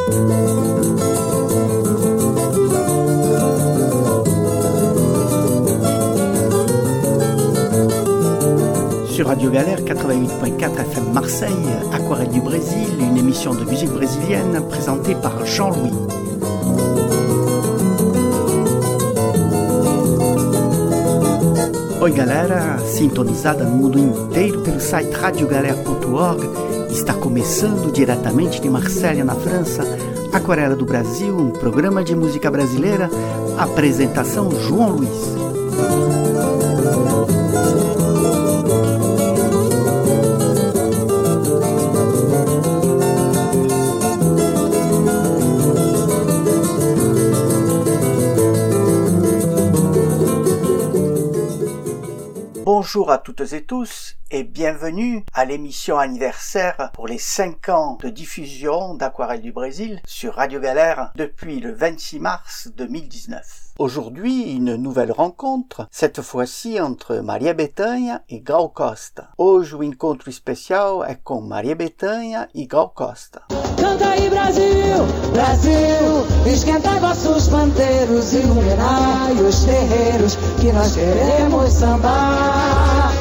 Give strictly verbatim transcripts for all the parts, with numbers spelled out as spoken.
Sur Radio Galère quatre-vingt-huit point quatre F M Marseille, Aquarelle du Brésil, une émission de musique brésilienne présentée par Jean-Louis. Oi galera, sintonizada no mundo inteiro pelo site radio galera ponto org, está começando diretamente de Marselha, na França, Aquarela do Brasil, um programa de música brasileira, apresentação João Luiz. Bonjour à toutes et tous et bienvenue à l'émission anniversaire pour les cinq ans de diffusion d'Aquarelle du Brésil sur Radio Galère depuis le vingt-six mars deux mille dix-neuf. Aujourd'hui, une nouvelle rencontre, cette fois-ci entre Maria Bethânia e Gal Costa. Hoje o encontro especial é com Maria Bethânia e Gal Costa. Canta aí Brasil, Brasil, esquentai vossos panteiros, iluminai os terreiros que nós queremos sambar.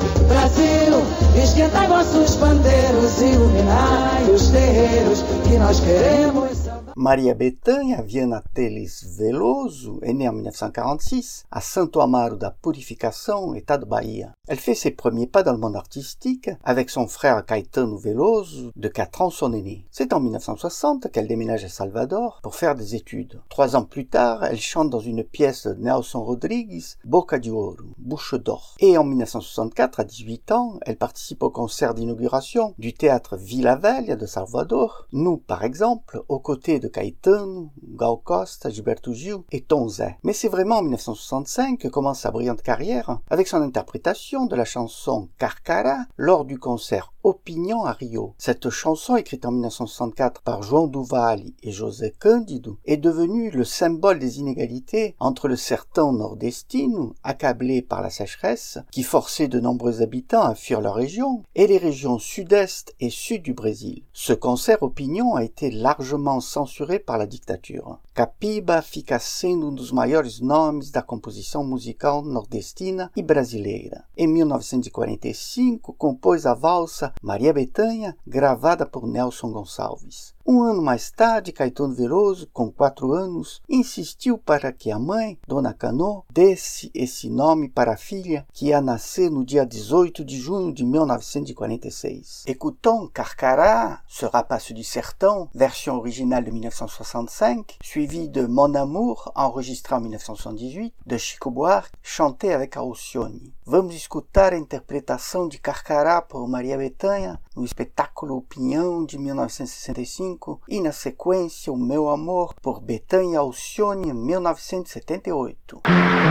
Brasil, esquentai vossos pandeiros, iluminai os terreiros que nós queremos sambar. Maria Bethânia Viana Teles Veloso est née en dix-neuf cent quarante-six à Santo Amaro da Purificação, État de Bahia. Elle fait ses premiers pas dans le monde artistique avec son frère Caetano Veloso, de quatre ans son aîné. C'est en dix-neuf cent soixante qu'elle déménage à Salvador pour faire des études. Trois ans plus tard, elle chante dans une pièce de Nelson Rodrigues, Boca de Ouro, Bouche d'or. Et en dix-neuf cent soixante-quatre, à dix-huit ans, elle participe au concert d'inauguration du théâtre Vila Velha de Salvador. Nous, par exemple, aux côtés de Caetano, Gal Costa, Gilberto Gil et Tom Zé. Mais c'est vraiment en dix-neuf cent soixante-cinq que commence sa brillante carrière avec son interprétation de la chanson Carcará lors du concert Opinion à Rio. Cette chanson, écrite en dix-neuf cent soixante-quatre par João do Vale et José Cândido, est devenue le symbole des inégalités entre le sertão nordestino, accablé par la sécheresse, qui forçait de nombreux habitants à fuir leur région, et les régions sud-est et sud du Brésil. Ce concert Opinion a été largement censuré par la dictature. Capiba fica sendo um dos maiores nomes da composição musical nordestina e brasileira. Em mil novecentos e quarenta e cinco, compôs a valsa Maria Bethânia, gravada por Nelson Gonçalves. Um ano mais tarde, Caetano Veloso, com quatro anos, insistiu para que a mãe, Dona Cano, desse esse nome para a filha, que ia nascer no dia dix-huit de junho de mil novecentos e quarenta e seis. Écoutons Carcará, ce rapace du sertão, version originale de dix-neuf cent soixante-cinq, suivi de Mon Amour, enregistré en dix-neuf cent soixante-dix-huit, de Chico Buarque, chanté avec Alcione. Vamos escutar a interpretação de Carcará por Maria Bethânia no espetáculo Opinião de mil novecentos e sessenta e cinco e na sequência O Meu Amor por Bethânia e Alcione em mil novecentos e setenta e oito.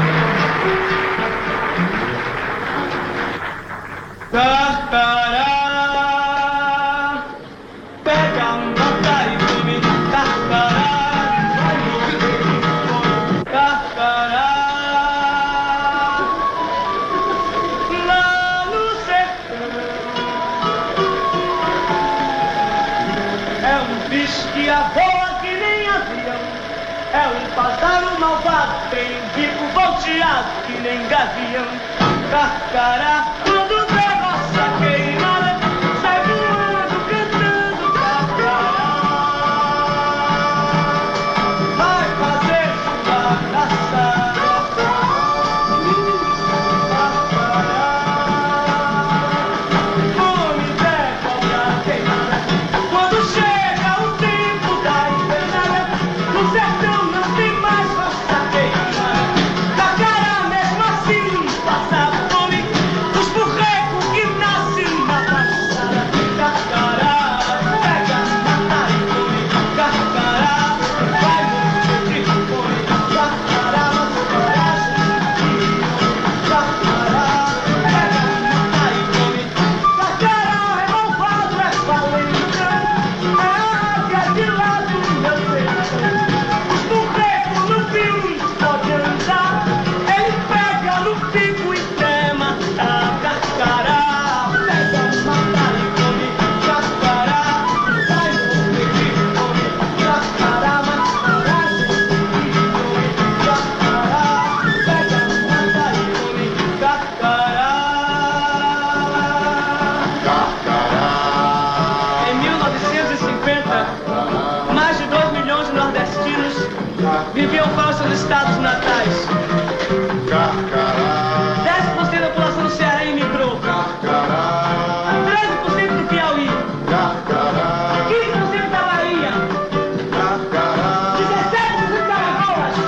Carcará, pega um bota e come Carcará, Carcará, lá no sertão, é um bicho que voa que nem avião, é um pássaro malvado, tem um bico volteado que nem gavião. Carcará, quando vê roça queimada, sai voando, cantando Carcará. Vai fazer chuva na sarofa, Carcará. Come de cobra queimada, quando chega o tempo da invernada, no sertão não tem mais roça queimada. Carcará mesmo assim passa fome, os burreiros Mais de dois milhões de nordestinos viviam fora dos seus estados natais. dez por cento da população do Ceará imigrou. treze por cento do Piauí. quinze por cento da Bahia. dezessete por cento da Alagoas.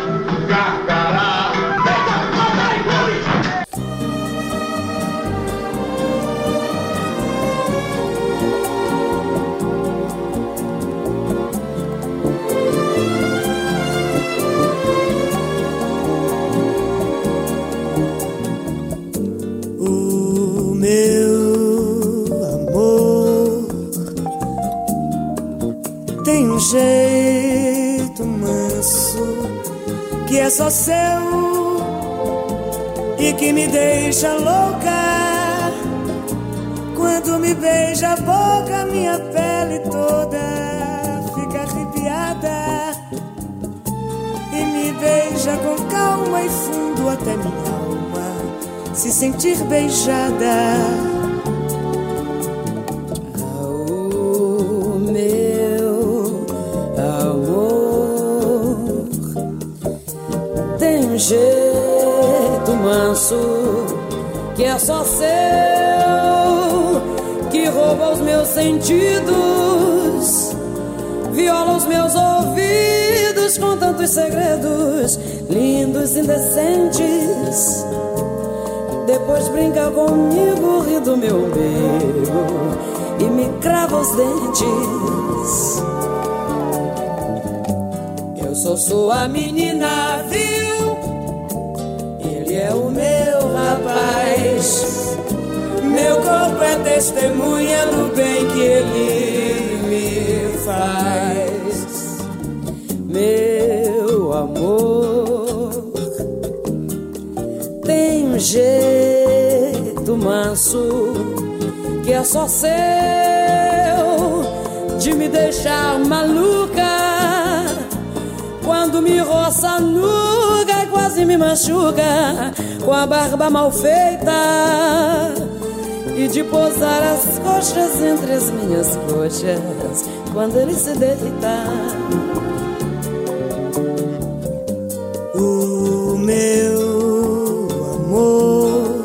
O meu amor tem um jeito manso que é só seu e que me deixa louca. Quando me beija a boca, minha pele toda fica arrepiada e me beija com calma e fundo até minha alma se sentir beijada. Oh, meu amor tem um jeito manso que é só seu, que rouba os meus sentidos, viola os meus ouvidos com tantos segredos lindos e indecentes. Depois brinca comigo, ri do meu umbigo e me crava os dentes. Eu sou sua menina, viu? Ele é o meu rapaz. Meu corpo é testemunha do bem que ele me faz. Meu amor tem um jeito manso que é só seu de me deixar maluca. Quando me roça nuca e quase me machuca com a barba mal feita e de pousar as coxas entre as minhas coxas quando ele se deita. O meu amor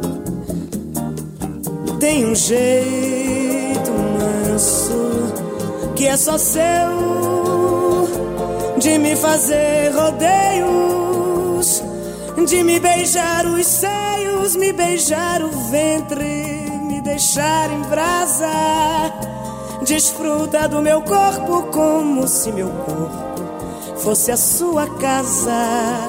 tem um jeito manso que é só seu de me fazer rodeios, de me beijar os seios, me beijar o ventre, me deixar em brasa. Desfruta do meu corpo como se meu corpo fosse a sua casa.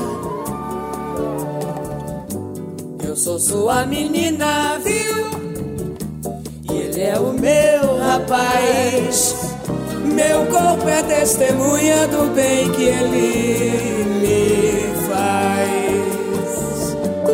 Eu sou sua menina, viu? E ele é o meu rapaz. Meu corpo é testemunha do bem que ele me faz.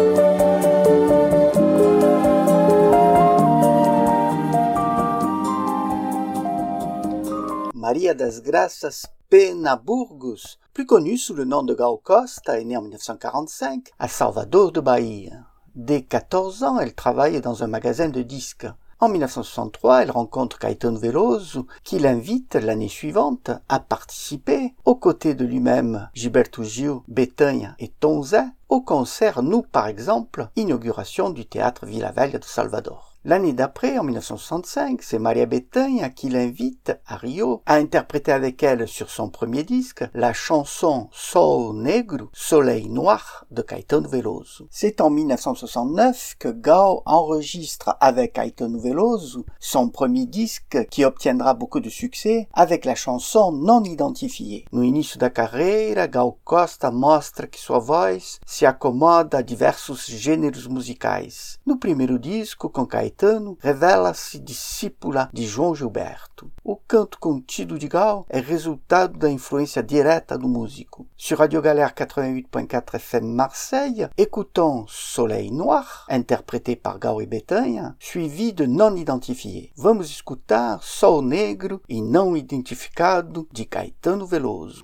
Maria das Graças Pena Burgos, plus connue sous le nom de Gal Costa, est née en dix-neuf cent quarante-cinq à Salvador de Bahia. Dès quatorze ans, elle travaille dans un magasin de disques. En dix-neuf cent soixante-trois, elle rencontre Caetano Veloso, qui l'invite l'année suivante à participer, aux côtés de lui-même, Gilberto Gil, Betânia et Tom Zé, au concert Nous par exemple, inauguration du théâtre Vila Velha de Salvador. L'année d'après, en dix-neuf cent soixante-cinq, c'est Maria Bethânia qui l'invite à Rio à interpréter avec elle sur son premier disque la chanson Sol Negro, Soleil Noir de Caetano Veloso. C'est en dix-neuf cent soixante-neuf que Gal enregistre avec Caetano Veloso son premier disque qui obtiendra beaucoup de succès avec la chanson Non Identifiée. No início da carreira, Gal Costa mostra que sua voz se acomoda a diversos gêneros musicais. No primeiro disco, com Caetano, revela-se discípula de João Gilberto. O canto contido de Gal é resultado da influência direta do músico. Sur Radio Galère quatre-vingt-huit point quatre F M Marseille, écoutons Soleil Noir, interprété par Gal e Betânia, suivi de Non Identifié. Vamos escutar Sol Negro e Não Identificado de Caetano Veloso.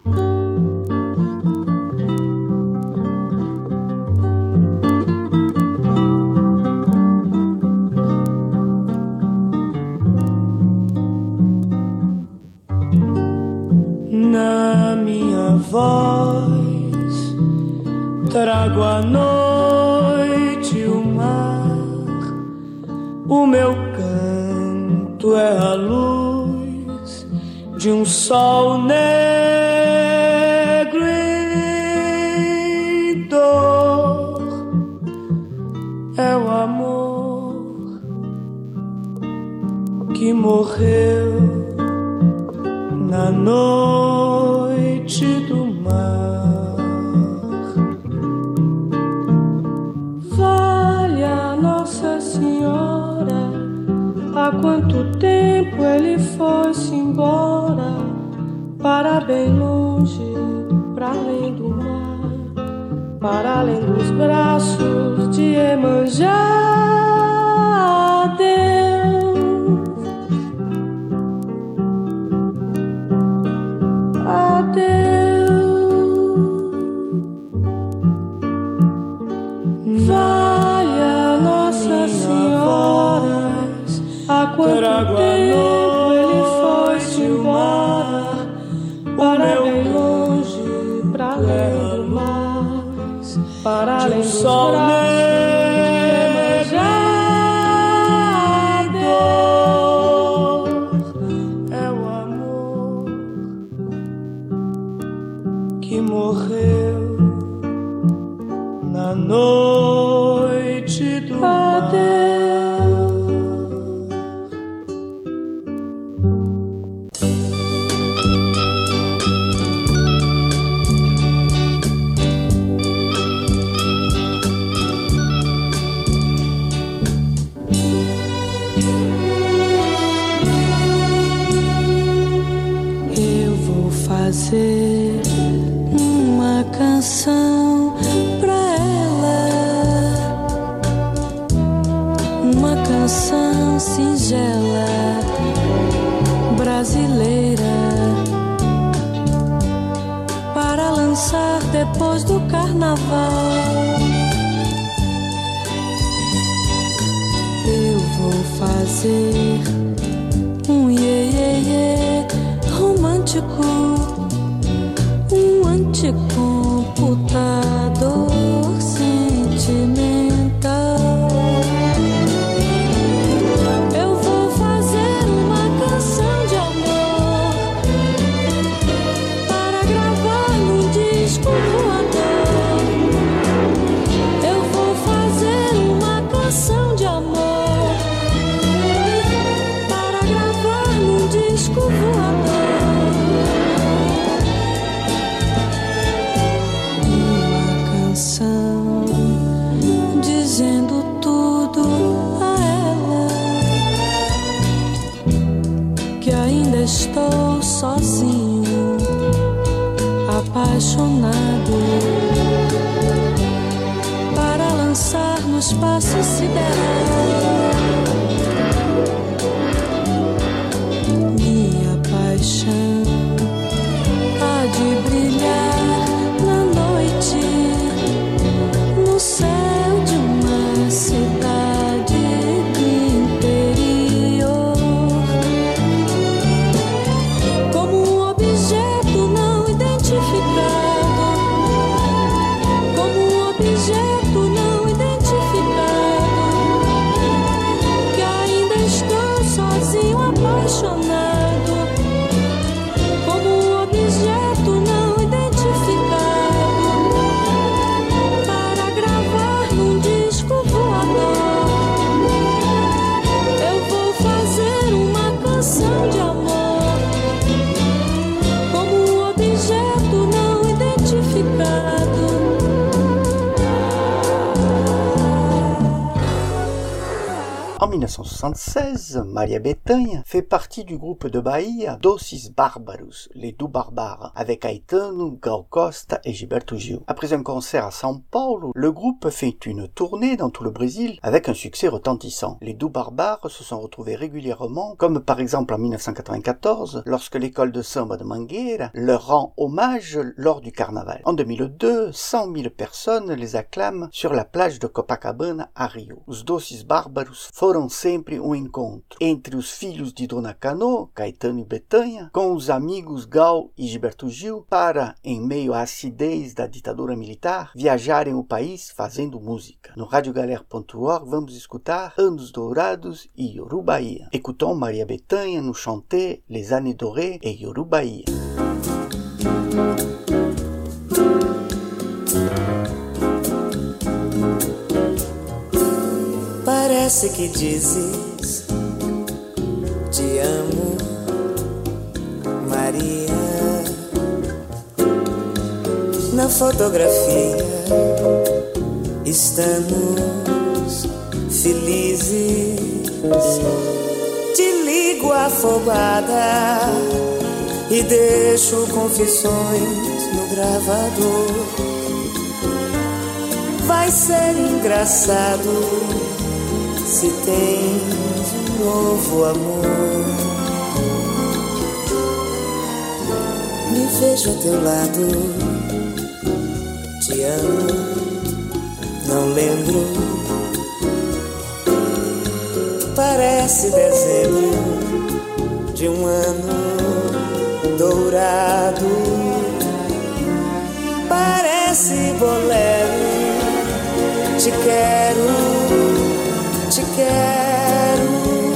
Na minha voz trago a noite e o mar. O meu canto é a luz de um sol negro e dor. É o amor que morreu na noite do mar. Valha Nossa Senhora, há quanto tempo ele foi-se embora, para bem longe, para além do mar, para além dos braços de Iemanjá. Trago a ele foi-se embora, para bem longe, para além do mar, para além do sol negro. É o amor que morreu na noite do mar. Fazer uma canção pra ela, uma canção singela, brasileira, para lançar depois do carnaval. Eu vou fazer um iê, iê, iê romântico, um anticomputador sentimental. Eu vou fazer uma canção de amor para gravar num disco voador. Eu vou fazer uma canção de amor para gravar num disco voador. Dizendo tudo a ela, que ainda estou sozinho, apaixonado, para lançar no espaço sideral minha paixão há de brilhar na noite, no céu de uma cidade do interior, como um objeto não identificado, como um objeto não identificado, que ainda estou sozinho, apaixonado, como um objeto não identificado, para gravar num disco voador. Eu vou fazer uma canção de amor, como um objeto não identificado. En mille neuf cent soixante-seize, Maria Bethânia fait partie du groupe de Bahia Doces Bárbaros, les doux barbares, avec Caetano, Gal Costa et Gilberto Gil. Après un concert à São Paulo, le groupe fait une tournée dans tout le Brésil avec un succès retentissant. Les doux barbares se sont retrouvés régulièrement, comme par exemple en mille neuf cent quatre-vingt-quatorze, lorsque l'école de samba de Mangueira leur rend hommage lors du carnaval. En deux mille deux, cent mille personnes les acclament sur la plage de Copacabana à Rio. Os Doces Bárbaros foram sempre um encontro entre os filhos de Dona Canô, Caetano e Betânia, com os amigos Gal e Gilberto Gil, para, em meio à acidez da ditadura militar, viajarem o país fazendo música. No radio galère ponto org vamos escutar Anos Dourados e Yorubaía. Écoutons Maria Bethânia nous chanter Les Années Dorées et Yorubaía. Parece que dizes te amo, Maria. Na fotografia estamos felizes. Te ligo afobada e deixo confissões no gravador. Vai ser engraçado se tens um novo amor. Me vejo ao teu lado, te amo, não lembro. Parece dezembro de um ano dourado. Parece bolero, te quero, te quero.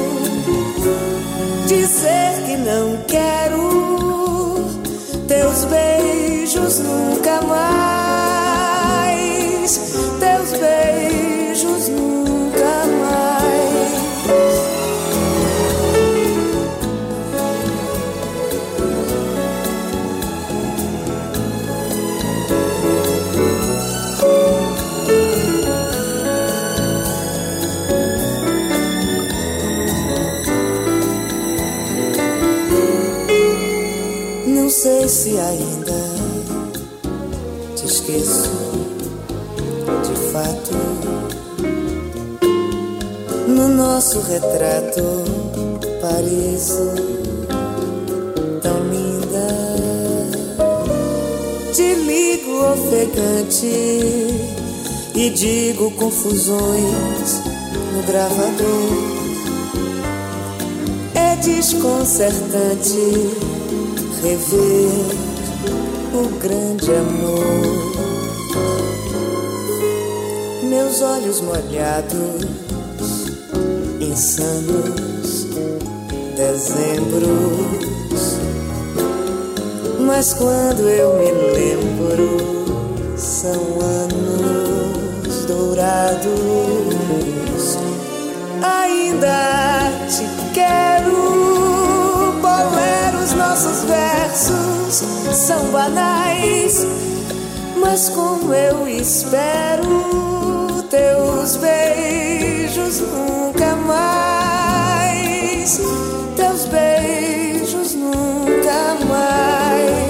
Dizer que não quero teus beijos nunca mais, teus beijos nunca mais. Não sei se ainda te esqueço, de fato. No nosso retrato pareço tão linda. Te ligo ofegante e digo confusões no gravador. É desconcertante rever o grande amor. Meus olhos molhados, insanos, dezembros. Mas quando eu me lembro, são anos dourados. Ainda te quero. Boleros, nossos versos são banais, mas como eu espero teus beijos nunca mais, teus beijos nunca mais.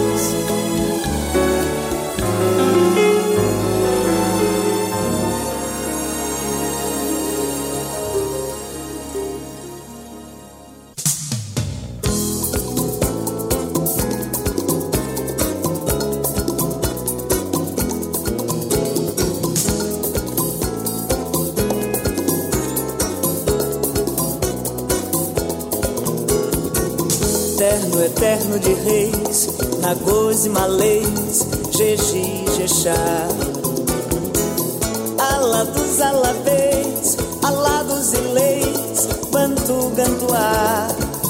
Eterno, eterno de reis, Nagôs e Malês, Jeji, Jexá. Alados, alabês, alados e leis, Bantu, Gantuá.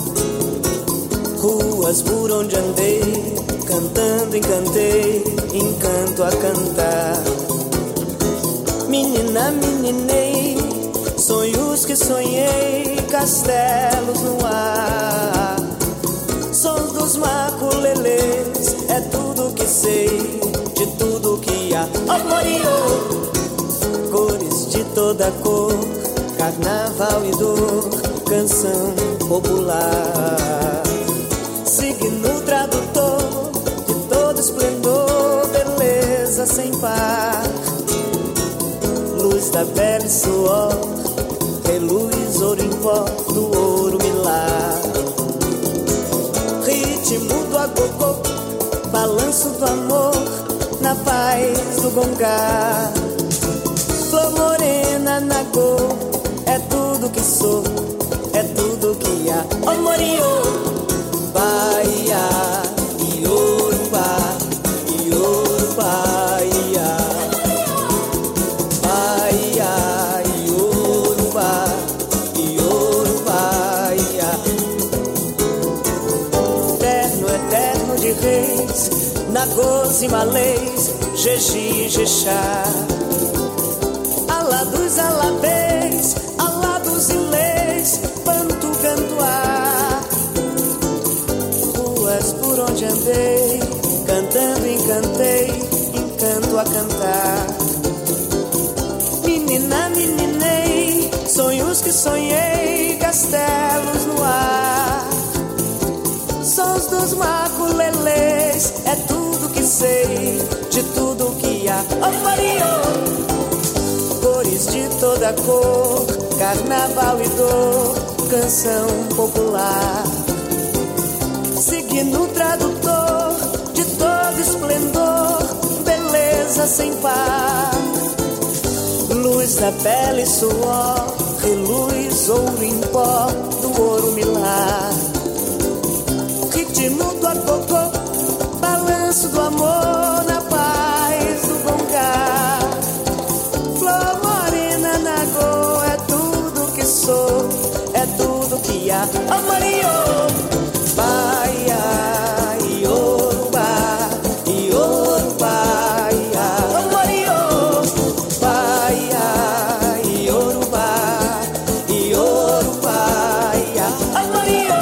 Ruas por onde andei, cantando encantei, encanto a cantar. Menina, meninei, sonhos que sonhei, castelos no ar. Sons dos maculelês, é tudo que sei, de tudo que há. Oh, Moriô! Cores de toda cor, carnaval e dor, canção popular. Signo tradutor, de todo esplendor, beleza sem par. Luz da pele, suor, reluz ouro em pó, do ouro milar. Ritmo do agogô, balanço do amor, na paz do gongá. Flor morena, Nagô, é tudo tudo que sou, é tudo que há. Oh, Moriô, Bahia, Iorubá, Iorubá, Ia. Bahia, Iorubá, Iorubá, Ia. Eterno, eterno de reis, Nagôs e Malês, Jeji, Jexá. Alá dos alabês, alá dos ilês, Bantu, Ganduá. Ruas por onde andei, cantando encantei, encanto a cantar. Menina, meninei, sonhos que sonhei, castelos no ar. Sons dos maculelês, é tudo que sei, de tudo que há. Oh, Mario, cores de toda cor, carnaval e dor, canção popular. Signo tradutor de todo esplendor, beleza sem par. Luz da pele, suor, reluz, ouro em pó, do ouro milar. Ritmo do agogô, balanço do amor, na paz do bongá. Flor morena, Nagô, é tudo que sou, é tudo que há. Oh, Mario, Bahia, Iorubá, Iorubá, Ia. Oh, Mario, Bahia, Iorubá, Iorubá, Ia. Oh, Mario,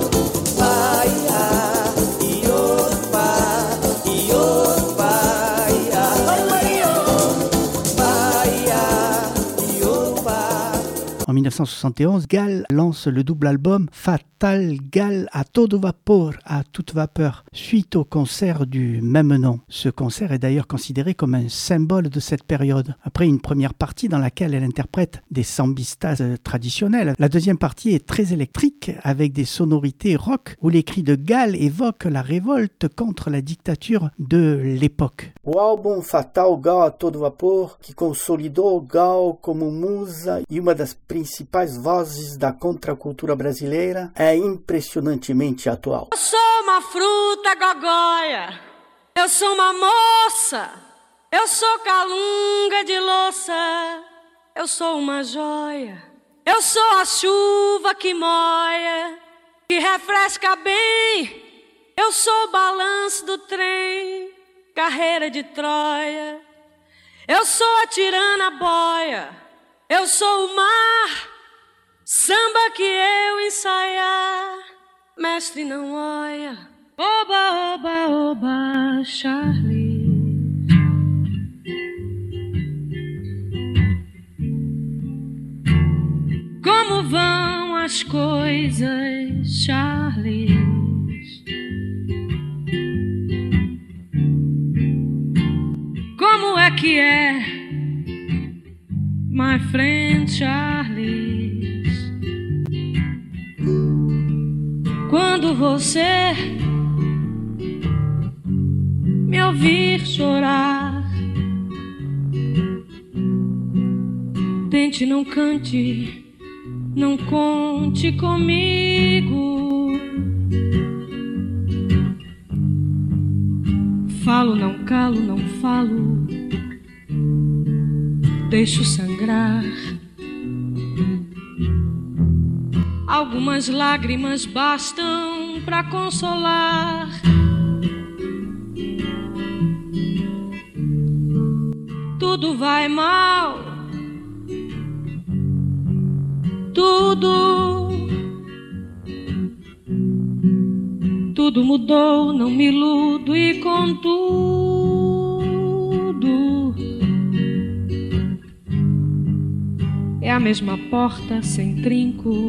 Bahia, Iorubá, Iorubá, Ia. Oh, Mario, Bahia, Iorubá. En mille neuf cent soixante et onze, Gal lance le double album Fatal Gal à todo vapor, à toute vapeur, suite au concert du même nom. Ce concert est d'ailleurs considéré comme un symbole de cette période. Après une première partie dans laquelle elle interprète des sambistas traditionnels, la deuxième partie est très électrique avec des sonorités rock où les cris de Gal évoquent la révolte contre la dictature de l'époque. O álbum Fatal Gal a todo vapor, que consolidou Gal como musa e uma das principais vozes da contracultura brasileira, é impressionantemente atual. Eu sou uma fruta gogóia, eu sou uma moça, eu sou calunga de louça, eu sou uma joia, eu sou a chuva que moia, que refresca bem, eu sou o balanço do trem, carreira de Troia, eu sou a tirana boia, eu sou o mar, samba que eu ensaiar, mestre não olha. Oba, oba, oba, Charlie. Como vão as coisas, Charlie? Como é que é, my friend Charlie? Quando você me ouvir chorar, tente, não cante, não conte comigo. Falo, não calo, não falo, deixo sangrar. Algumas lágrimas bastam pra consolar. Tudo vai mal, tudo, tudo mudou, não me iludo e contudo é a mesma porta sem trinco,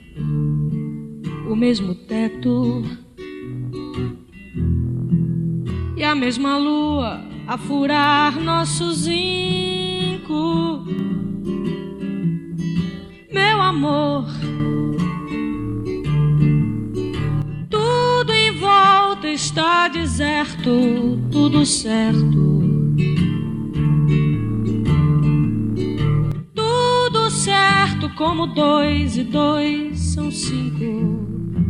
o mesmo teto e a mesma lua a furar nosso zinco. Meu amor, tudo em volta está deserto, tudo certo, tudo certo como dois e dois são cinco.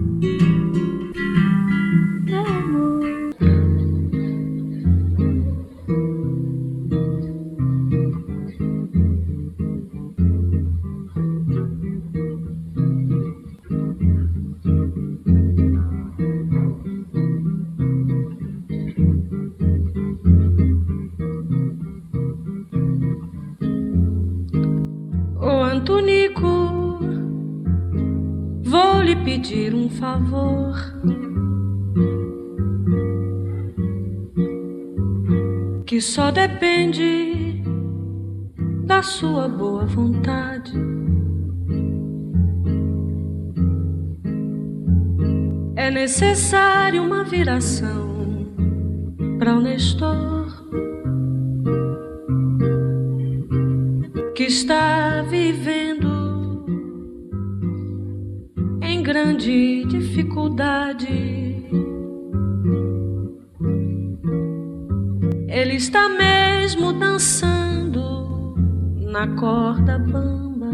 Antonico, vou lhe pedir um favor. Que só depende da sua boa vontade. É necessário uma viração para o Nestor, que está vivendo em grande dificuldade. Ele está mesmo dançando na corda bamba.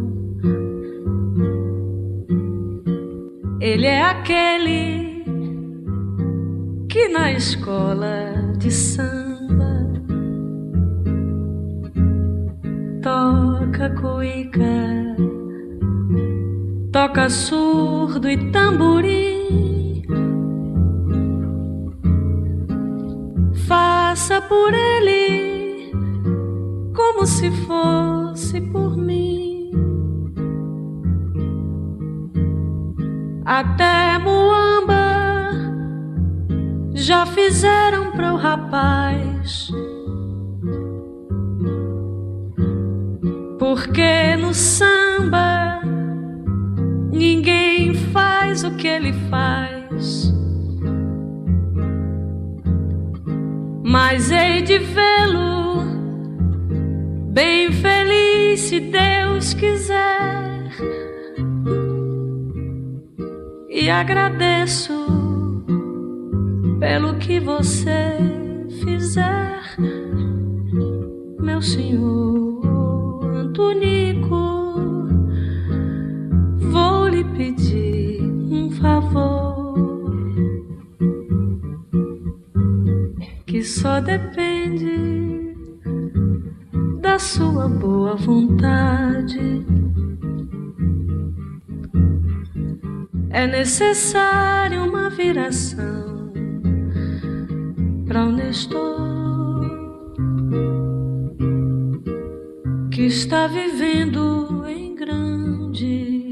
Ele é aquele que na escola de samba toca cuíca, toca surdo e tamborim. Faça por ele como se fosse por mim. Até muamba já fizeram para o rapaz, porque no samba ninguém faz o que ele faz. Mas hei de vê-lo bem feliz, se Deus quiser. E agradeço pelo que você fizer, meu senhor Antonico. Vou lhe pedir um favor que só depende da sua boa vontade. É necessário uma viração para o Nestor, que está vivendo em grande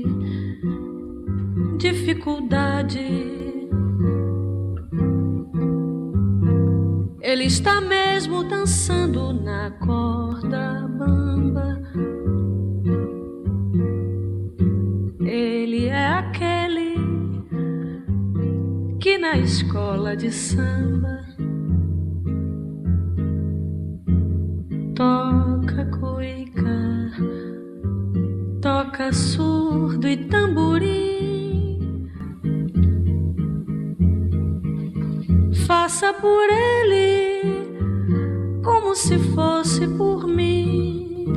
dificuldade. Ele está mesmo dançando na corda bamba. Ele é aquele que na escola de samba toca cuíca, toca surdo e tamborim. Faça por ele como se fosse por mim.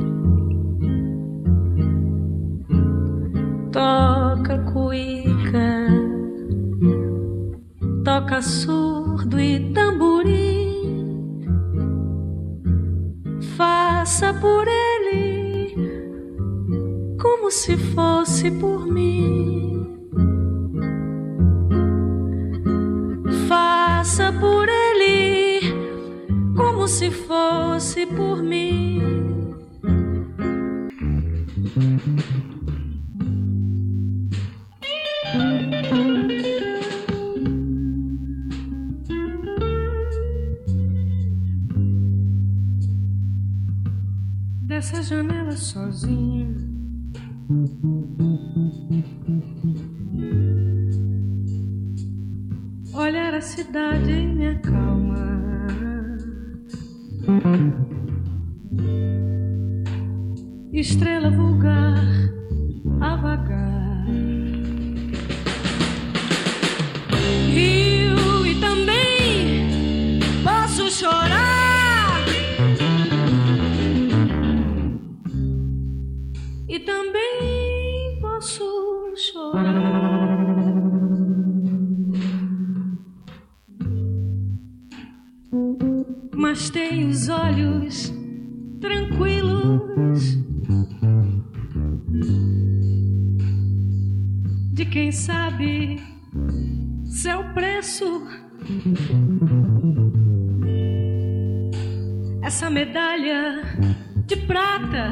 Toca cuíca, toca surdo e tamborim. Faça por ele como se fosse por mim. Faça por ele como se fosse por mim. Dessa janela sozinha, olhar a cidade me acalma. Estrela vulgar a vagar, rio e também posso chorar, e também mas tem os olhos tranquilos de quem sabe seu preço. Essa medalha de prata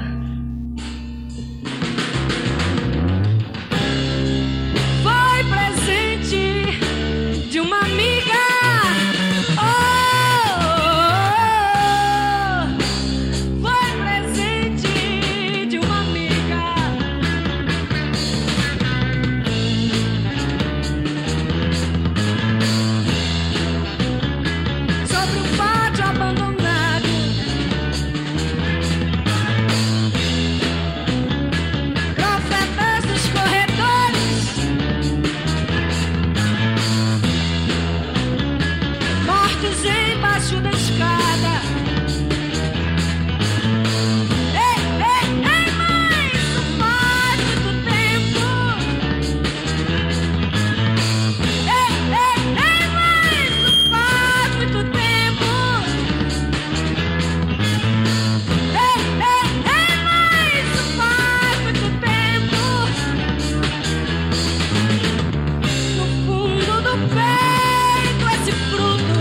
foi presente de uma amiga. Oh, foi presente de uma amiga. Sobre um pátio abandonado, profetas dos corredores, mortos embaixo da escada. Ei, ei, ei, mas isso faz muito tempo. Ei, ei, ei, mas isso faz muito tempo. Ei, ei, ei, mas isso faz muito tempo. No fundo do peito esse fruto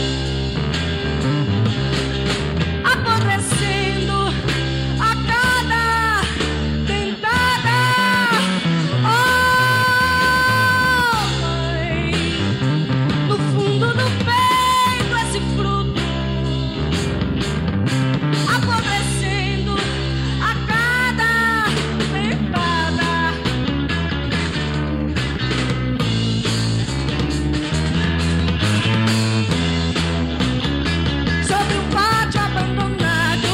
apodrecendo a cada dentada. Oh, mãe, no fundo do peito esse fruto apodrecendo a cada dentada. Sobre um pátio abandonado.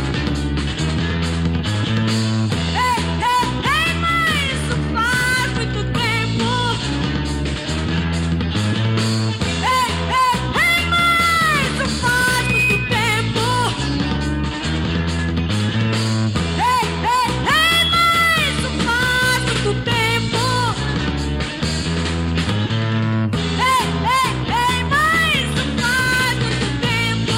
Ei, ei, ei, mas isso faz muito tempo. Ei, ei, ei, mas isso faz muito tempo. Ei, ei, ei, mas isso faz muito tempo. Ei, ei, ei, mas isso faz muito tempo.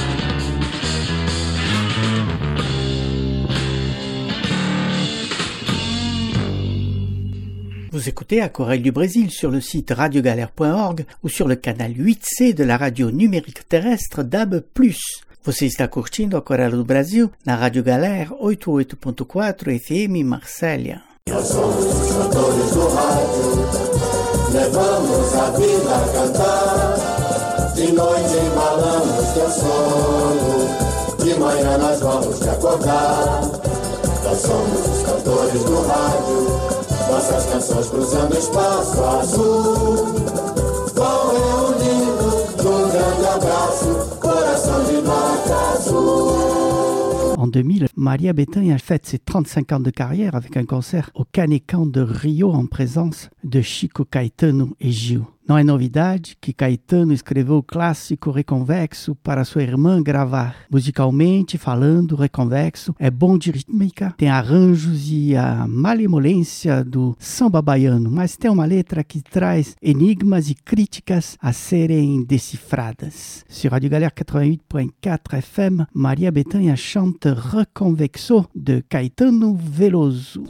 Vous écoutez Aquarelle du Brésil sur le site radiogalère point org ou sur le canal huit C de la radio numérique terrestre D A B plus. Você está curtindo Aquarelle do Brasil na Rádio Galère oitenta e oito ponto quatro F M Marsella. Nós somos os cantores do rádio, levamos a vida a cantar. De noite embalamos teu sono, de manhã nós vamos te acordar. Nós somos os cantores do rádio, nossas canções cruzando espaço azul. Vão reunindo num grande abraço, coração de nota azul. En deux mille, Maria Bethânia fête ses trente-cinq ans de carrière avec un concert au Canecão de Rio en présence de Chico Caetano e Gil. Não é novidade que Caetano escreveu o clássico Reconvexo para sua irmã gravar. Musicalmente falando, Reconvexo é bom de rítmica, tem arranjos e a malemolência do samba baiano, mas tem uma letra que traz enigmas e críticas a serem decifradas. Sur Radio Galère quatre-vingt-huit point quatre F M, Maria Bethânia chante Reconvexo de Caetano Veloso.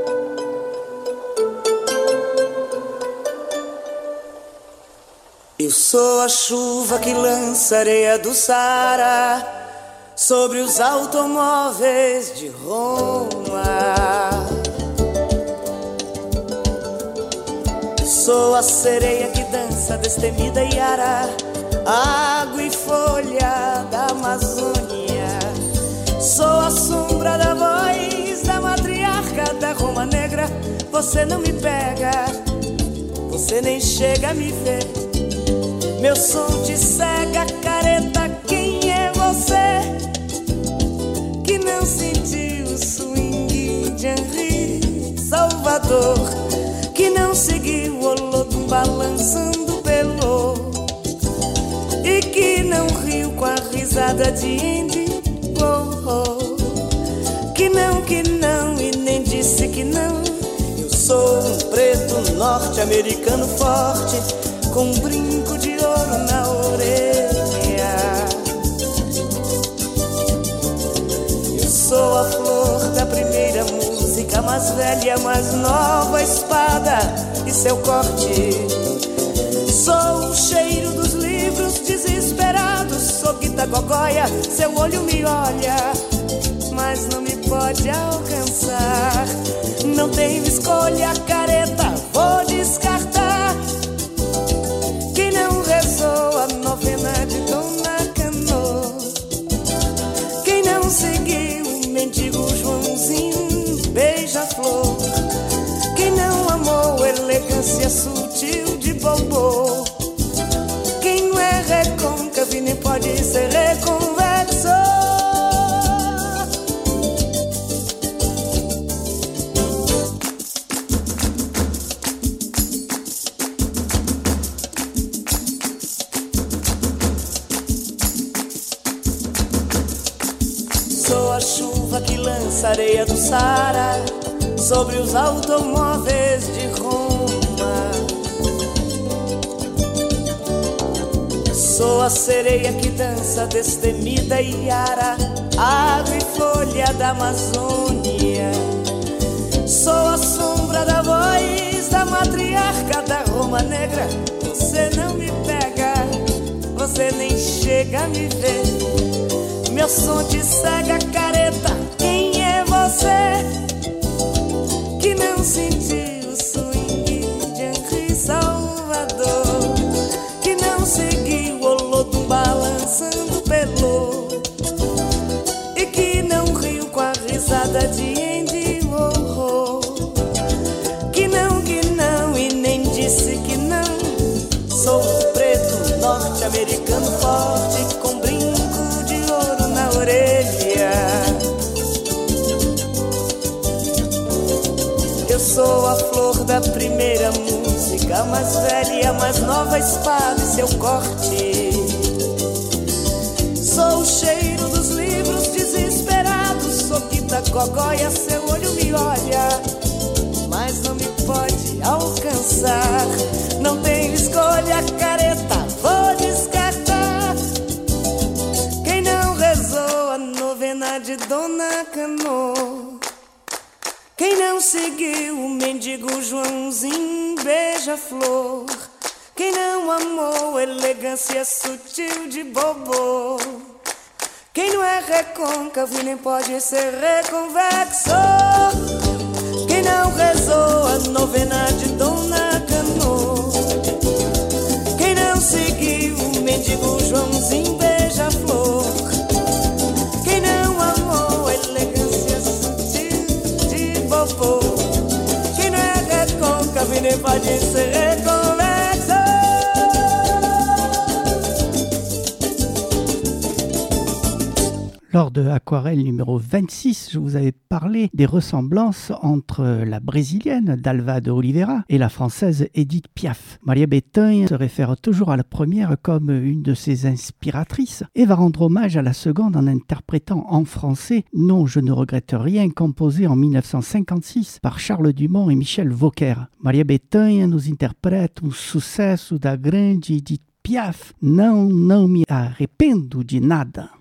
Eu sou a chuva que lança areia do Saara sobre os automóveis de Roma. Sou a sereia que dança destemida e ara, água e folha da Amazônia. Sou a sombra da voz da matriarca da Roma Negra. Você não me pega, você nem chega a me ver. Meu som te cega, careta, quem é você? Que não sentiu o swing de Henri Salvador, que não seguiu o Olodum balançando pelo, e que não riu com a risada de Indy, oh, oh. Que não, que não, e nem disse que não. Eu sou um preto norte-americano forte, com um brinco de ouro na orelha. mais velha, mais nova espada e seu corte. Sou o cheiro dos livros desesperados, sou Guita Gogóia, seu olho me olha, mas não me pode alcançar. Não tenho escolha, careta, vou descartar. Quem não rezou a novena de Dona Cano, quem não seguiu o mendigo Joãozinho beija-flor, quem não amou elegância sutil de bobo, quem não é recôncavo e nem pode ser reconvexo. Sou a chuva que lança areia do Saara sobre os automóveis de Roma. Sou a sereia que dança destemida e iara, água e folha da Amazônia. Sou a sombra da voz da matriarca da Roma Negra. Você não me pega, você nem chega a me ver. Meu som te cega, careta, quem é você? Que não sentiu o swing de Henri Salvador, que não seguiu o Olodum balançando pelo, e que não riu com a risada de Andy Warhol, que não, que não e nem disse que não. Sou preto norte-americano forte com brinco de ouro na orelha. Eu sou a flor da primeira música, mais velha, mais nova espada e seu corte. Sou o cheiro dos livros desesperados, sou Guita Gogóia, seu olho me olha, mas não me pode alcançar. Não tenho escolha, careta, vou descartar. Quem não rezou a novena de Dona Cano, quem não seguiu o mendigo Joãozinho beija-flor, quem não amou elegância sutil de bobo, quem não é recôncavo e nem pode ser reconvexo, quem não rezou a novena de Dona Cano, quem não seguiu o mendigo Joãozinho beija-flor, quem não amou elegância sutil de bobo, quem não é recôncavo e nem pode ser reconvexo. Lors de Aquarelle numéro vingt-six, je vous avais parlé des ressemblances entre la brésilienne Dalva de Oliveira et la française Edith Piaf. Maria Bethânia se réfère toujours à la première comme une de ses inspiratrices et va rendre hommage à la seconde en interprétant en français « Non, je ne regrette rien » composé en mille neuf cent cinquante-six par Charles Dumont et Michel Vauquer. Maria Bethânia nous interprète um sucesso da grande Edith Piaf, Não, não me arrependo de nada.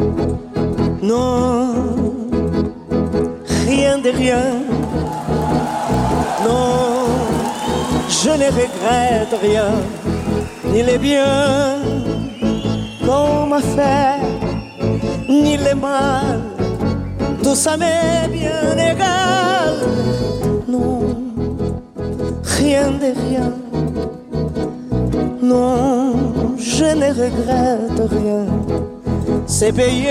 Non, rien de rien. Non, je ne regrette rien, ni les biens qu'on m'a fait, ni les mal. Tout ça m'est bien égal. Non, rien de rien. Non, je ne regrette rien. C'est payé,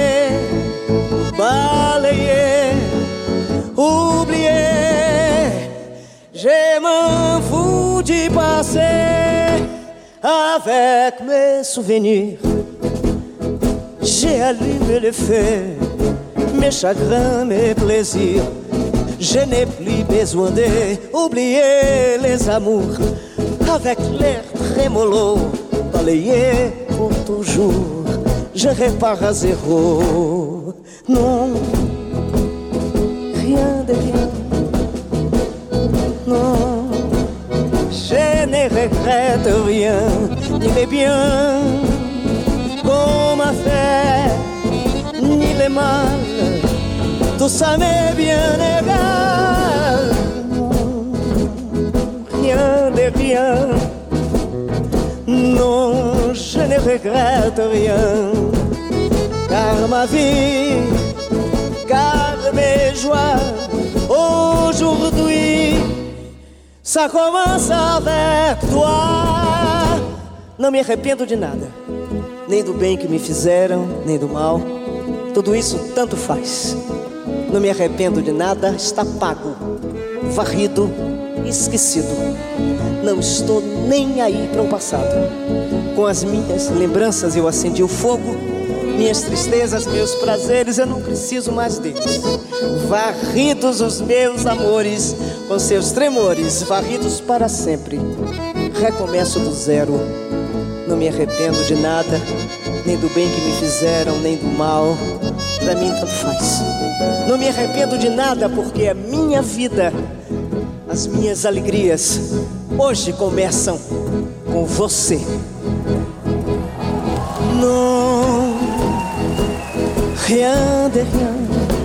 balayé, oublié. Je m'en fous du passé avec mes souvenirs. J'ai allumé le feu, mes chagrins, mes plaisirs. Je n'ai plus besoin d'oublier les amours avec l'air trémolo, balayé pour toujours. Je repars à zéro. Non, rien de rien. Non, je ne regrette rien, ni les biens qu'on m'a fait, ni les mal. tout ça m'est bien égal. Rien de rien, non, je ne regrette rien. Car ma vie, car mes joies, aujourd'hui, ça commence avec toi. Não me arrependo de nada, nem do bem que me fizeram, nem do mal. Tudo isso tanto faz. Não me arrependo de nada, está pago, varrido, esquecido. Não estou nem aí para o passado. Com as minhas lembranças eu acendi o fogo. Minhas tristezas, meus prazeres, eu não preciso mais deles. Varridos os meus amores, com seus tremores, varridos para sempre. Recomeço do zero. Não me arrependo de nada, nem do bem que me fizeram, nem do mal. Pra mim tanto faz. Não me arrependo de nada, porque a minha vida, as minhas alegrias, hoje começam com você. Non, rien de rien.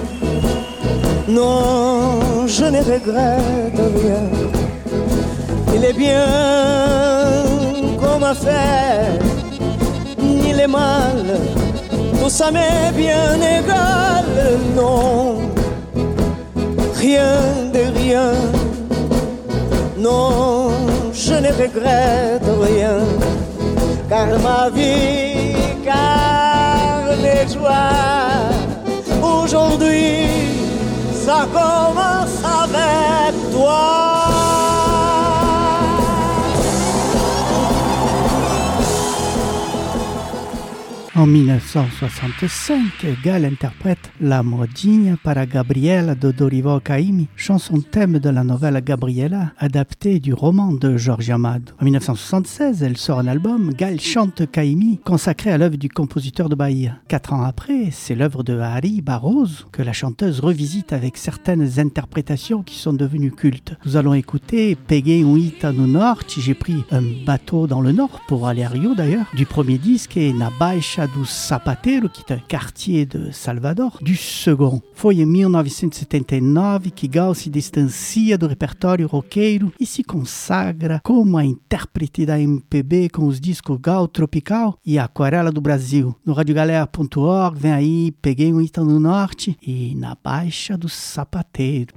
Non, je ne regrette rien. Il est bien qu'on m'a fait, ni le mal, tout ça m'est bien égal. Non, rien de rien. Non, je ne regrette rien. Car ma vie, car mes joies, aujourd'hui, ça commence avec toi. En mille neuf cent soixante-cinq, Gal interprète La Modinha para Gabriela de Dorival Caymmi, chanson thème de la novelle Gabriela, adaptée du roman de Jorge Amado. En mille neuf cent soixante-seize, elle sort un album, Gal chante Caymmi, consacré à l'œuvre du compositeur de Bahia. Quatre ans après, c'est l'œuvre de Ari Barroso que la chanteuse revisite avec certaines interprétations qui sont devenues cultes. Nous allons écouter Peguei um Ita no Norte, j'ai pris un bateau dans le nord pour aller à Rio d'ailleurs, du premier disque et Na Baixa do Sapateiro, qui est un quartier de Salvador, du second. Foi em mille neuf cent soixante-dix-neuf que Gal se distancia do repertório roqueiro e se consagra como a intérprete da M P B com os discos Gal Tropical e Aquarela do Brasil. No radiogalera ponto org vem aí Peguei um Ita no Norte e Na Baixa do Sapateiro.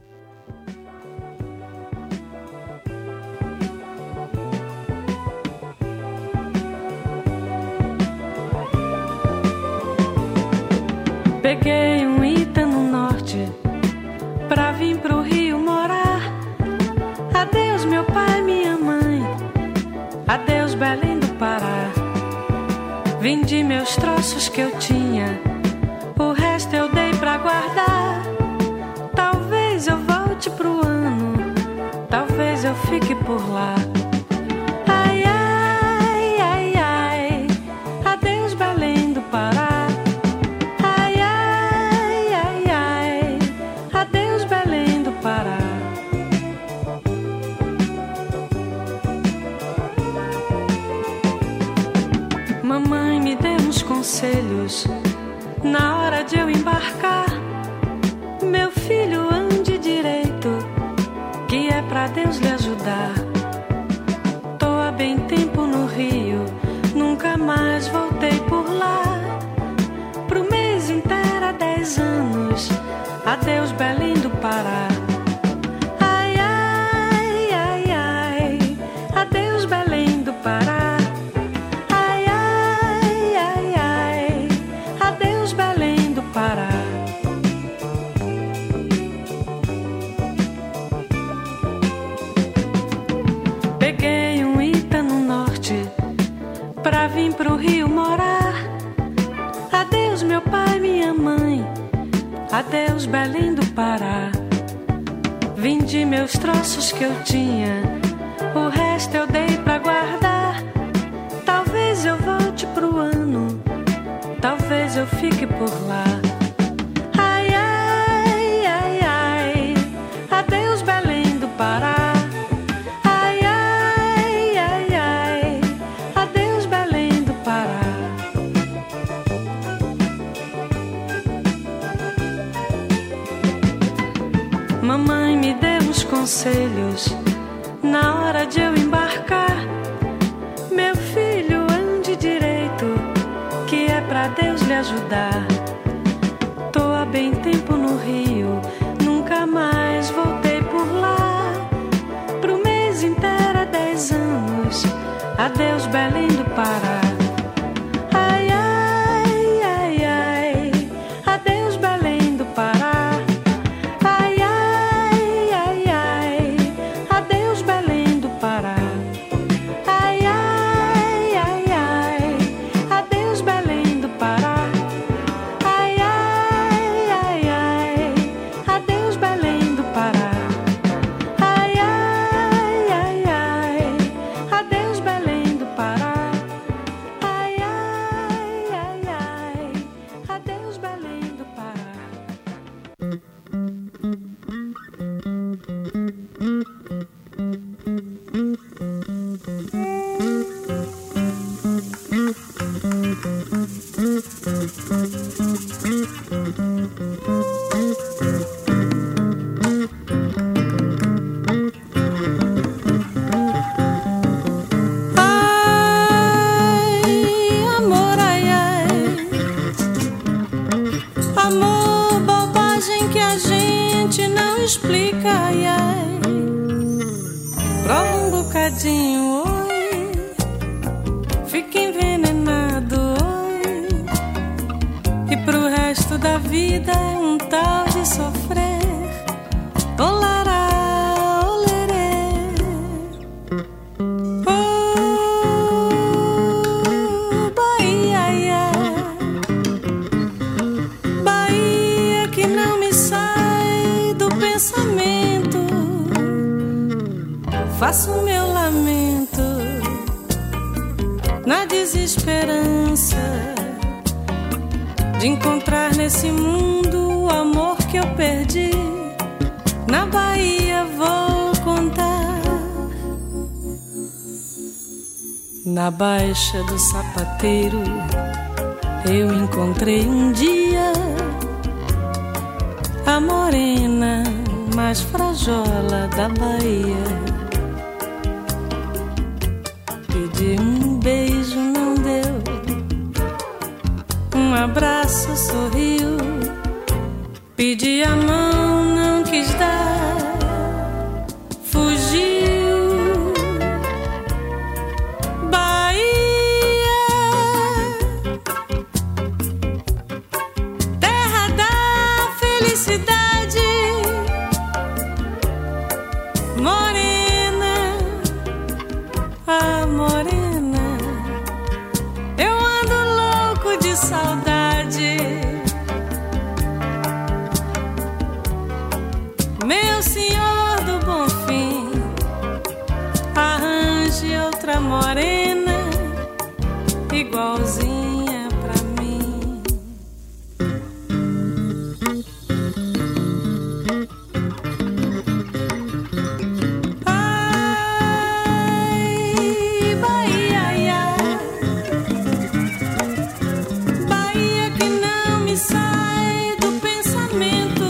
Peguei um Ita no norte pra vir pro Rio morar. Adeus meu pai, minha mãe, adeus Belém do Pará. Vendi meus troços que eu tinha, o resto eu dei pra guardar. Talvez eu volte pro ano, talvez eu fique por lá. Ai, ai, ai, ai, adeus Belém do Pará. Mamãe me deu uns conselhos na hora de eu embarcar. Meu filho, ande direito, que é pra Deus lhe ajudar. Tô há bem tempo no Rio, nunca mais voltei por lá. Pro mês inteiro há dez anos, adeus Belém do Pará. Ai, ai, ai, ai, adeus Belém do Pará. Peguei um Ita no norte pra vir pro Rio morar. Adeus meu pai, minha mãe, adeus Belém do Pará. Vendi meus troços que eu tinha, o resto eu dei pra guardar. Talvez eu volte pro ano, talvez eu fique por lá. Ai, ai, ai, ai, adeus Belém do Pará. conselhos na hora de eu embarcar. Meu filho, ande direito, que é pra Deus lhe ajudar. Tô há bem tempo no Rio, nunca mais voltei por lá. Pro mês inteiro há dez anos, adeus Belém do Pará. Ai, ai, ai, ai, adeus Belém do Pará. Ai, ai, ai, ai, adeus Belém do Pará. Ai, ai, ai, ai, adeus Belém do Pará. Ai, ai, ai, ai, adeus Belém do Pará. Ai, ai, ai, ai, adeus Belém do Pará. Ai, ai, ai, ai, adeus Belém do Pará. Ai, amor, ai, ai, amor, bobagem que a gente não explica, ai, ai. Prova um bocadinho, oi, fica envenenado, oi, e pro resto da vida é um tal de sofrer. Olará, olerê. Oh, Bahia, ai, ai. Bahia que não me sai do pensamento. Faço meu lamento na desesperança de encontrar nesse mundo o amor que eu perdi. Na Bahia vou contar. Na Baixa do Sapateiro eu encontrei um dia a morena mais frajola da Bahia. Pedi um beijo, não deu. Um abraço, sorriu. Pedi a mão, não quis dar. Fugiu. Bahia, terra da felicidade. Morena, ah, morena, eu ando louco de saudade. Meu senhor do Bonfim, arranje outra morena igualzinha pra mim. Ai, Bahia, ai, ai, Bahia que não me sai do pensamento.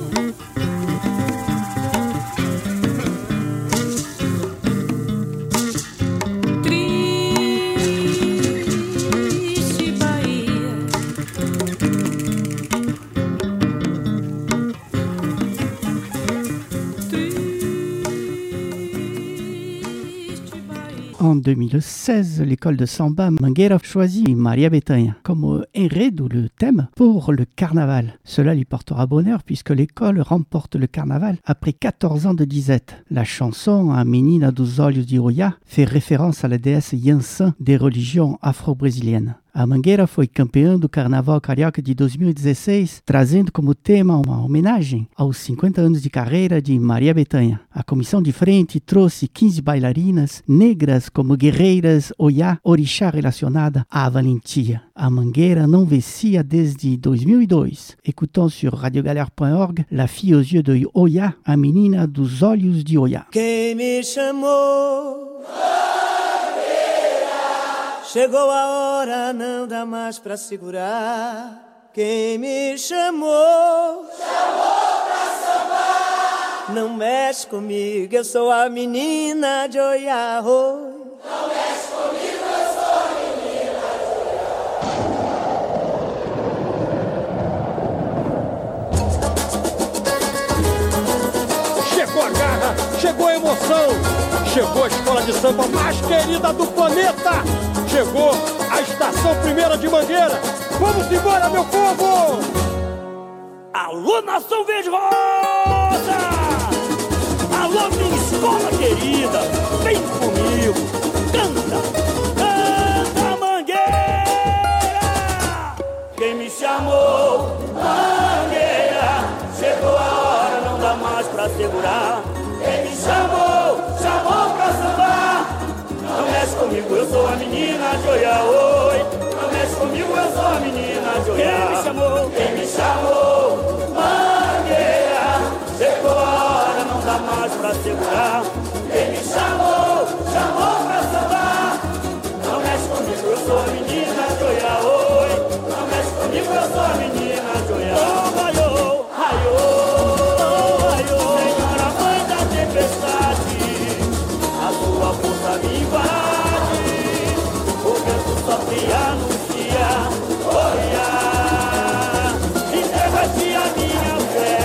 Triste Bahia, triste Bahia. En deux mille seize, l'école de samba Mangueira choisit Maria Bethânia comme enredo, le thème, pour le carnaval. Cela lui portera bonheur puisque l'école remporte le carnaval après quatorze ans de disette. La chanson A Menina dos Olhos de Oiá fait référence à la déesse Yansan des religions afro-brésiliennes. A Mangueira foi campeã do Carnaval Carioca de dois mil e dezesseis, trazendo como tema uma homenagem aos cinquenta anos de carreira de Maria Bethânia. A comissão de frente trouxe quinze bailarinas negras como guerreiras Oiá, orixá relacionada à valentia. A Mangueira não vencia desde dois mil e dois. Écoutons sur radiogalère point org La fille aux yeux de Oiá, a menina dos olhos de Oiá. Quem me chamou? Chegou a hora, não dá mais pra segurar. Quem me chamou? Chamou pra sambar. Não mexe comigo, eu sou a menina de Oiarô. Não mexe comigo, eu sou a menina de Oiarô. Chegou a garra, chegou a emoção, chegou a escola de samba mais querida do planeta. Chegou a estação primeira de Mangueira. Vamos embora, meu povo! Alô, nação verde rosa! Alô, minha escola querida! Vem comigo! Canta! Canta, Mangueira! Quem me chamou? Mangueira! Chegou a hora, não dá mais pra segurar. Quem me chamou? Chamou pra sambar! Não mexe comigo, eu sou a menina de Oiarô. Não mexe comigo, eu sou a menina de Oiarô. Quem me chamou? Quem me chamou? Mangueira. Chegou a hora, não dá mais pra segurar. Quem me chamou? Chamou pra sambar. Não mexe comigo, eu sou a menina de Oiarô. Não mexe comigo, eu sou a menina de Oiarô. Raiô, raiô, raiô. Senhora mãe da tempestade, a sua força me invade. O vento só te anuncia, olha. Entrega-te a minha fé,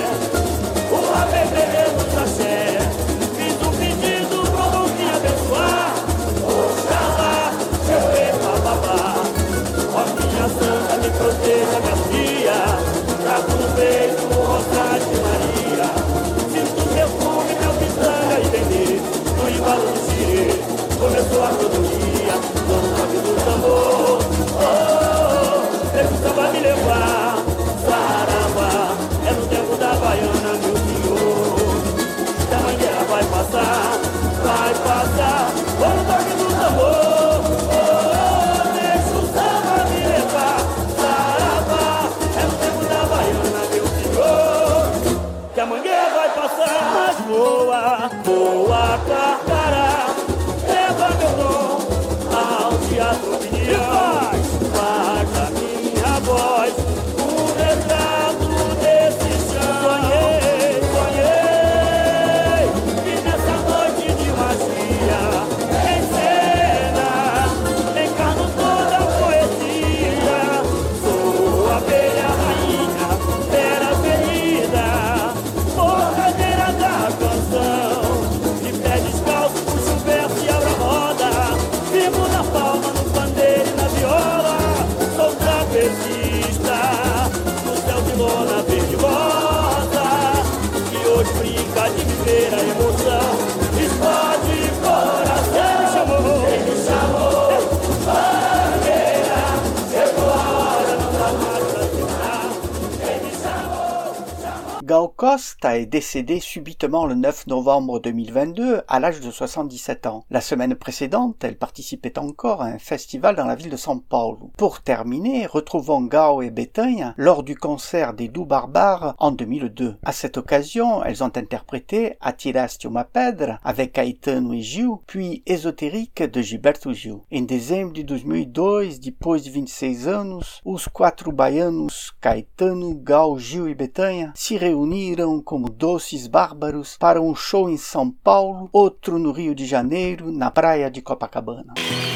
o abebedeiro do axé. Fiz um pedido pro bom te abençoar. Oxalá, eu rei bababá. Ó minha santa, me proteja, minha filha. Trago no peito o rosário de Maria. Sinto perfume, meu pitanga e bebê. No embalo do xirê, começou a rodovia. No nome do tambor, oh, deixa o samba me levar. Saravá, é no tempo da baiana, meu senhor. A Mangueira vai passar, vai passar. Oh, no toque do tambor, oh, deixa o samba me levar. Saravá, é no tempo da baiana, meu senhor. Que a Mangueira vai passar, mas voa, voa, carcará. Leva meu nome ao teatro Pinião. Faz a minha voz o retrato desse chão. Sonhei, sonhei, e nessa noite de magia, em cena, encarno toda a poesia. Sou a abelha rainha, fera ferida, borradeira da canção. De pé descalço, puxo o verso e abro a roda. Vivo na palma, no pandeiro e na viola. Sou trapezista do céu de lona verde rosa, que hoje brinca de viver a emoção. Explode coração. Quem me chamou? Quem me chamou? Mangueira. Chegou a hora, não dá mais pra segurar. Quem me chamou? Chamou. Gal Costa est décédée subitement le neuf novembre deux mille vingt-deux à l'âge de soixante-dix-sept ans. La semaine précédente, elle participait encore à un festival dans la ville de São Paulo. Pour terminer, retrouvons Gal et Betânia lors du concert des Doux Barbares en deux mille deux. À cette occasion, elles ont interprété Atiraste uma Pedra avec Caetano e Gil, puis Ésotérique de Gilberto Gil. Em dezembro de dois mil e dois, depois de vinte e seis anos, os quatro baianos Caetano, Gal, Gil e Betânia se reuniram como doces bárbaros para um show em São Paulo, outro no Rio de Janeiro, na praia de Copacabana.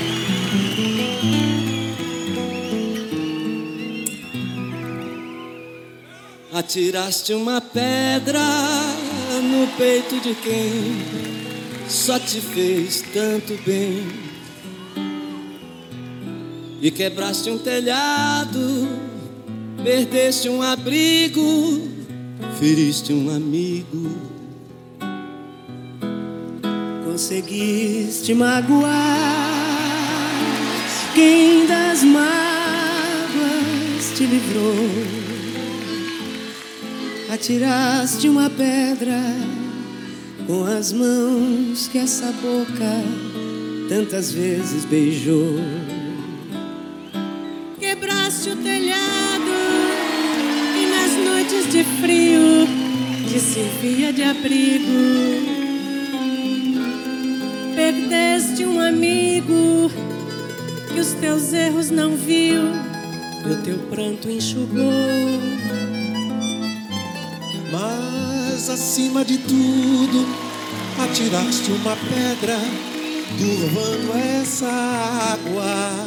Atiraste uma pedra no peito de quem só te fez tanto bem, e quebraste um telhado, perdeste um abrigo, feriste um amigo. Conseguiste magoar quem das mágoas te livrou. Atiraste uma pedra com as mãos que essa boca tantas vezes beijou. Quebraste o telhado e nas noites de frio te servia de abrigo. Perdeste um amigo que os teus erros não viu e o teu pranto enxugou. Mas Mas acima de tudo, atiraste uma pedra, turvando essa água.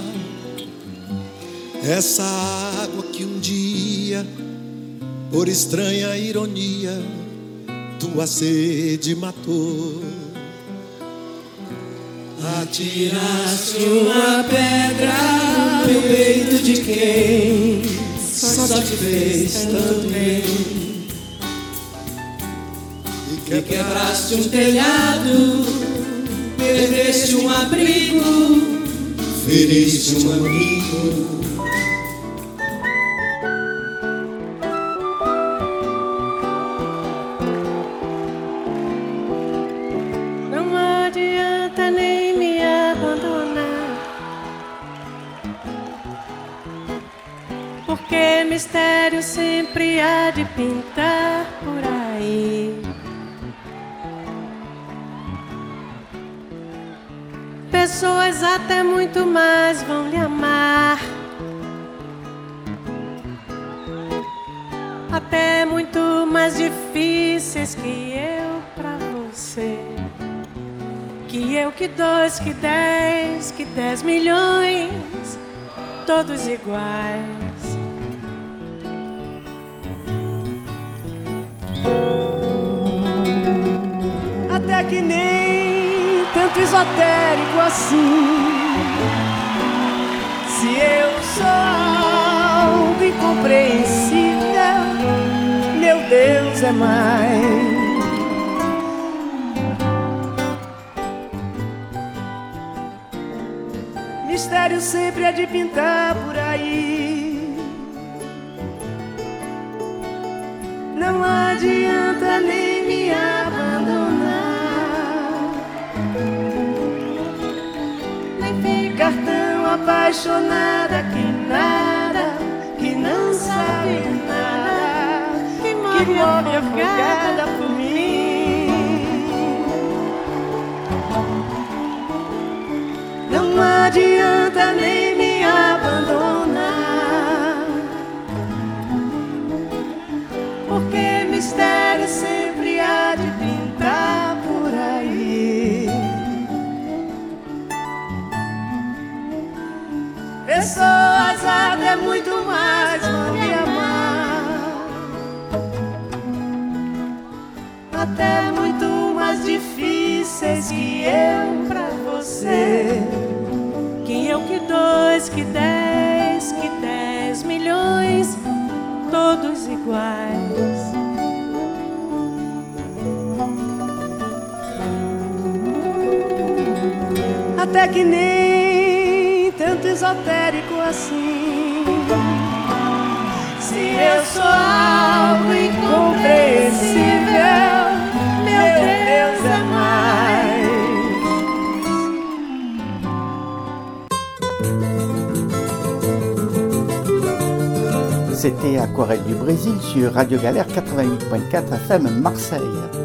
Essa água que um dia, por estranha ironia, tua sede matou. Atiraste uma pedra no peito de quem só te fez tanto bem. E quebraste um telhado, perdeste um abrigo, feriste um amigo. Não adianta nem me abandonar, porque mistério sempre há de pintar por aí. Pessoas até muito mais vão lhe amar, até muito mais difíceis que eu pra você. Que eu, que dois, que dez, que dez milhões, todos iguais. Até que nem tanto esotérico assim. Se eu sou algo incompreensível, meu Deus é mais. Mistério sempre é de pintar por aí. Não adianta nem me abandonar, nem ficar tão apaixonada que nada, que não sabe nada, que morre afogada por mim. Não adianta nem me abandonar, porque mistério sempre há de pintar por aí. Pessoas até muito mais vão me amar, até muito mais difíceis que eu pra você. Que eu, que dois, que dez, que dez milhões, todos iguais. Até que nem tanto esotérico assim. Se eu sou algo incompreensível, meu Deus é mais. C'était Aquarelle du Brésil sur Radio Galère quatre-vingt-huit virgule quatre F M Marseille.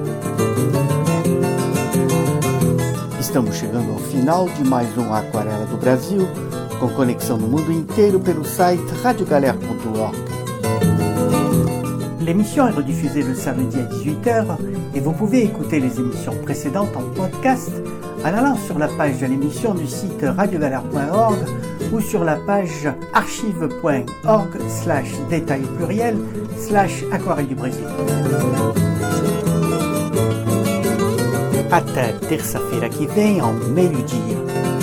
Estamos chegando ao final de mais um Aquarela do Brasil, com conexão no mundo inteiro pelo site radio galère ponto org. L'émission est rediffusée le samedi à dix-huit heures et vous pouvez écouter les émissions précédentes en podcast en allant sur la page de l'émission du site radio galère point org ou sur la page archive point org slash détail pluriel slash aquarelle du Brésil. Até terça-feira que vem, ao meio-dia.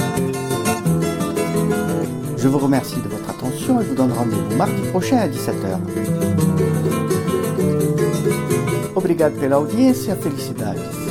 Je vous remercie de votre attention et vous donne rendez-vous mardi prochain à dix-sept heures. Obrigado pela audiência, felicidades.